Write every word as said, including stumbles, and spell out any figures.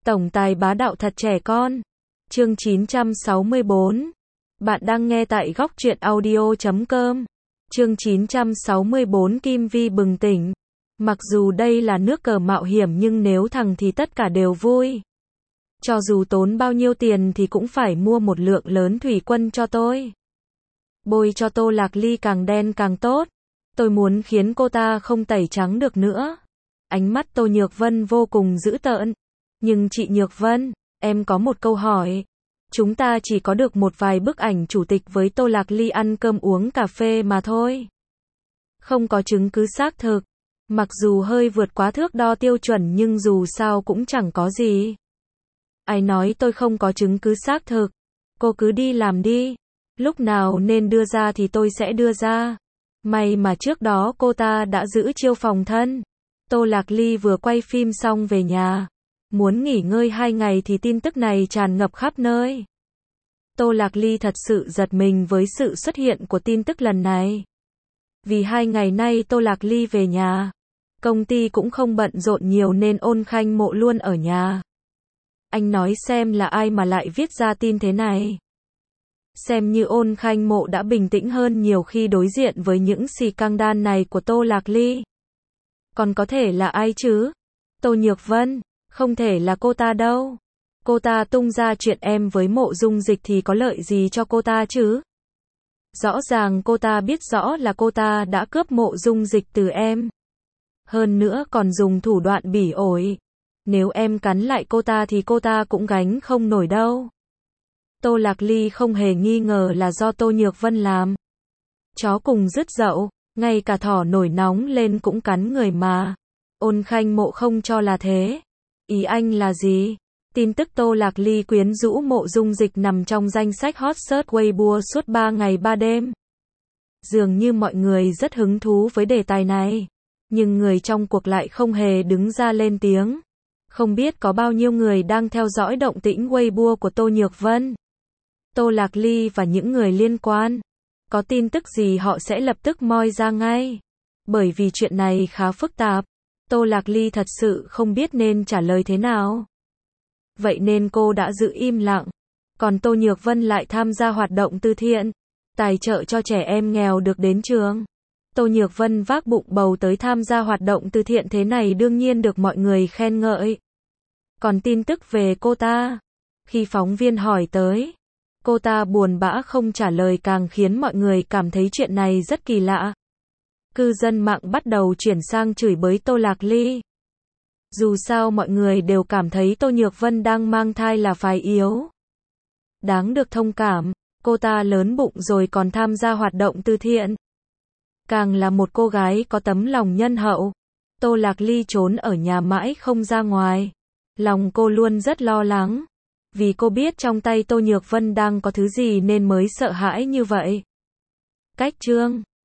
Tổng tài bá đạo thật trẻ con. Chương chín trăm sáu mươi bốn. Bạn đang nghe tại góc truyện audio chấm com. Chương chín trăm sáu mươi bốn Kim Vi bừng tỉnh. Mặc dù đây là nước cờ mạo hiểm nhưng nếu thằng thì tất cả đều vui. Cho dù tốn bao nhiêu tiền thì cũng phải mua một lượng lớn thủy quân cho tôi. Bôi cho Tô Lạc Ly càng đen càng tốt. Tôi muốn khiến cô ta không tẩy trắng được nữa. Ánh mắt Tô Nhược Vân vô cùng dữ tợn. Nhưng chị Nhược Vân, em có một câu hỏi. Chúng ta chỉ có được một vài bức ảnh chủ tịch với Tô Lạc Ly ăn cơm uống cà phê mà thôi. Không có chứng cứ xác thực. Mặc dù hơi vượt quá thước đo tiêu chuẩn nhưng dù sao cũng chẳng có gì. Ai nói tôi không có chứng cứ xác thực. Cô cứ đi làm đi. Lúc nào nên đưa ra thì tôi sẽ đưa ra. May mà trước đó cô ta đã giữ chiêu phòng thân. Tô Lạc Ly vừa quay phim xong về nhà. Muốn nghỉ ngơi hai ngày thì tin tức này tràn ngập khắp nơi. Tô Lạc Ly thật sự giật mình với sự xuất hiện của tin tức lần này. Vì hai ngày nay Tô Lạc Ly về nhà. Công ty cũng không bận rộn nhiều nên Ôn Khanh Mộ luôn ở nhà. Anh nói xem là ai mà lại viết ra tin thế này. Xem như Ôn Khanh Mộ đã bình tĩnh hơn nhiều khi đối diện với những xì căng đan này của Tô Lạc Ly. Còn có thể là ai chứ? Tô Nhược Vân, không thể là cô ta đâu. Cô ta tung ra chuyện em với Mộ Dung Dịch thì có lợi gì cho cô ta chứ? Rõ ràng cô ta biết rõ là cô ta đã cướp Mộ Dung Dịch từ em. Hơn nữa còn dùng thủ đoạn bỉ ổi. Nếu em cắn lại cô ta thì cô ta cũng gánh không nổi đâu. Tô Lạc Ly không hề nghi ngờ là do Tô Nhược Vân làm. Chó cùng rứt dậu, ngay cả thỏ nổi nóng lên cũng cắn người mà. Ôn Khanh Mộ không cho là thế. Ý anh là gì? Tin tức Tô Lạc Ly quyến rũ Mộ Dung Dịch nằm trong danh sách hot search Weibo suốt ba ngày ba đêm. Dường như mọi người rất hứng thú với đề tài này. Nhưng người trong cuộc lại không hề đứng ra lên tiếng. Không biết có bao nhiêu người đang theo dõi động tĩnh Weibo của Tô Nhược Vân. Tô Lạc Ly và những người liên quan. Có tin tức gì họ sẽ lập tức moi ra ngay. Bởi vì chuyện này khá phức tạp. Tô Lạc Ly thật sự không biết nên trả lời thế nào. Vậy nên cô đã giữ im lặng. Còn Tô Nhược Vân lại tham gia hoạt động từ thiện. Tài trợ cho trẻ em nghèo được đến trường. Tô Nhược Vân vác bụng bầu tới tham gia hoạt động từ thiện thế này đương nhiên được mọi người khen ngợi. Còn tin tức về cô ta. Khi phóng viên hỏi tới. Cô ta buồn bã không trả lời càng khiến mọi người cảm thấy chuyện này rất kỳ lạ. Cư dân mạng bắt đầu chuyển sang chửi bới Tô Lạc Ly. Dù sao mọi người đều cảm thấy Tô Nhược Vân đang mang thai là phái yếu. Đáng được thông cảm, cô ta lớn bụng rồi còn tham gia hoạt động từ thiện. Càng là một cô gái có tấm lòng nhân hậu. Tô Lạc Ly trốn ở nhà mãi không ra ngoài. Lòng cô luôn rất lo lắng. Vì cô biết trong tay Tô Nhược Vân đang có thứ gì nên mới sợ hãi như vậy. Cách chương